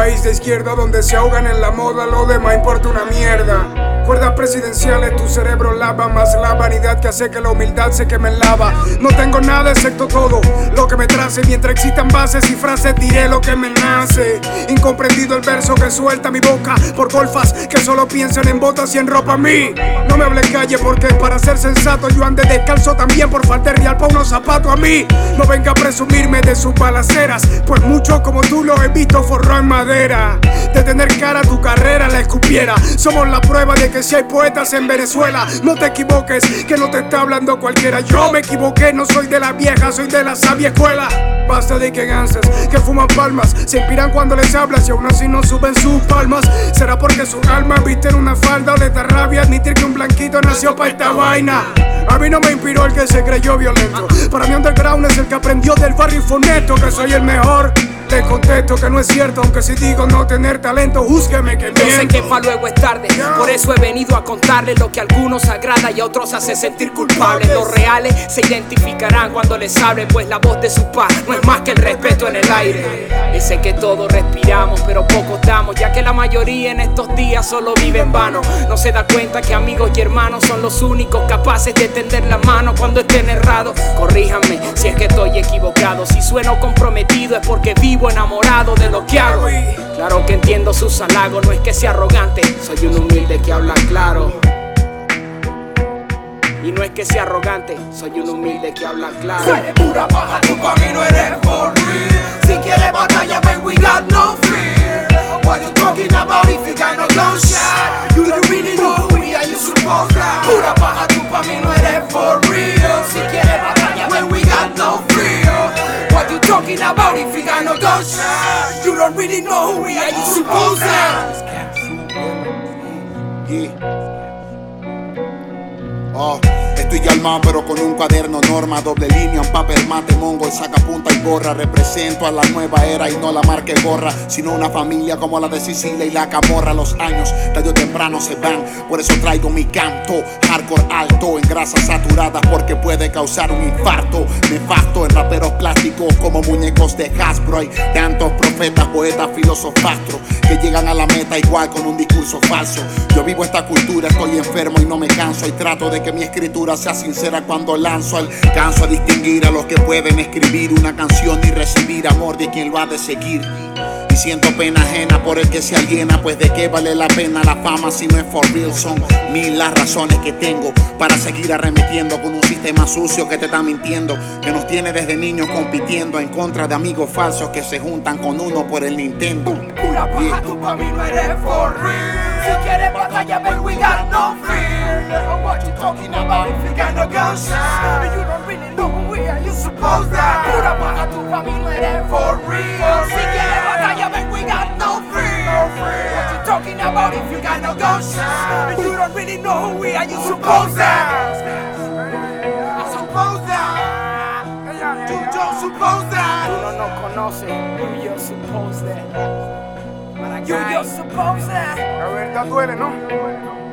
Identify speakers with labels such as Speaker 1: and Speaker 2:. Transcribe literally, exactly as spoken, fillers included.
Speaker 1: país de izquierda donde se ahogan en la moda, lo demás importa una mierda. Cuerdas presidenciales, tu cerebro lava, más la vanidad que hace que la humildad se queme en lava. No tengo nada excepto todo lo que me trace. Mientras existan bases y frases diré lo que me nace. Incomprendido el verso que suelta mi boca por golfas que solo piensan en botas y en ropa a mí. No me hable calle porque para ser sensato yo ande descalzo también por falta de real pa' unos zapatos a mí. No venga a presumirme de sus balaceras, pues mucho como tú lo he visto forrado en madera. De tener cara tu carrera la escupiera. Somos la prueba de que si hay poetas en Venezuela. No te equivoques, que no te está hablando cualquiera. Yo me equivoqué, no soy de la vieja, soy de la sabia escuela. Basta de que gansas, que fuman palmas, se inspiran cuando les hablas y aún así no suben sus palmas. ¿Será porque su alma viste en una falda o les da rabia admitir que un blanquito nació pa' esta vaina? A mí no me inspiró el que se creyó violento. Para mí underground es el que aprendió del barrio foneto que soy el mejor. Te contesto que no es cierto, aunque si digo no tener talento, júzgueme que miento.
Speaker 2: Yo sé que pa' luego es tarde, por eso he venido a contarles lo que a algunos agrada y a otros hace sentir culpables. Los reales se identificarán cuando les hable, pues la voz de su paz no es más que el respeto en el aire. Ese que todos respiramos, pero pocos damos, ya que la mayoría en estos días solo vive en vano. No se da cuenta que amigos y hermanos son los únicos capaces de tender la mano cuando estén errados. Corríjanme si es que estoy equivocado, si sueno comprometido es porque vivo enamorado de lo que hago. Claro que entiendo sus halagos, no es que sea arrogante, soy un humilde que habla claro. Y no es que sea arrogante, soy un humilde que habla claro.
Speaker 3: Si eres pura paja, tu pa' mí no eres for real. Si quieres batalla, ven, we got no fear. What you talking about if you got no gunshot? You don't really know who we are, you suppose that. Pura paja, tu pa' mí no eres for real. Si quieres batalla, ven, we got no fear. What you talking about if you got no gunshot? You don't really know who we are, you suppose that.
Speaker 4: Yeah. Oh, estoy calmado pero con un cuaderno norma, doble línea, un papel mate, mongo y sacapunta y borra. Represento a la nueva era y no la marca y gorra, sino una familia como la de Sicilia y la Camorra. Los años tarde o temprano se van, por eso traigo mi canto hardcore alto en grasas saturadas porque puede causar un infarto nefasto en raperos plásticos como muñecos de Hasbro. Hay tantos profetas, poetas, filosofastros que llegan a la meta igual con un discurso falso. Yo vivo esta cultura, estoy enfermo y no me canso y trato de que mi escritura sea sincera cuando lanzo. Alcanzo a distinguir a los que pueden escribir una canción y recibir amor de quien lo ha de seguir. Y siento pena ajena por el que se aliena, pues de qué vale la pena la fama si no es for real. Son mil las razones que tengo para seguir arremetiendo con un sistema sucio que te está mintiendo, que nos tiene desde niños compitiendo en contra de amigos falsos que se juntan con uno por el Nintendo.
Speaker 3: Pura paja, tu pa' mí no eres for real. Si quieres batalla, ven, we got no fear. What you talking about if you got no gunshot? You don't really know who we are, you suppose that. Pura paja, tu pa' mí no eres for real. Si quieres batalla, ven, we got no fear. What you talking about if you got no gunshot? You don't really know who we are, you suppose that. I suppose that. You don't suppose that.
Speaker 2: Tú no nos conoces, you just suppose that.
Speaker 3: You just suppose that.
Speaker 1: La verdad duele, ¿no?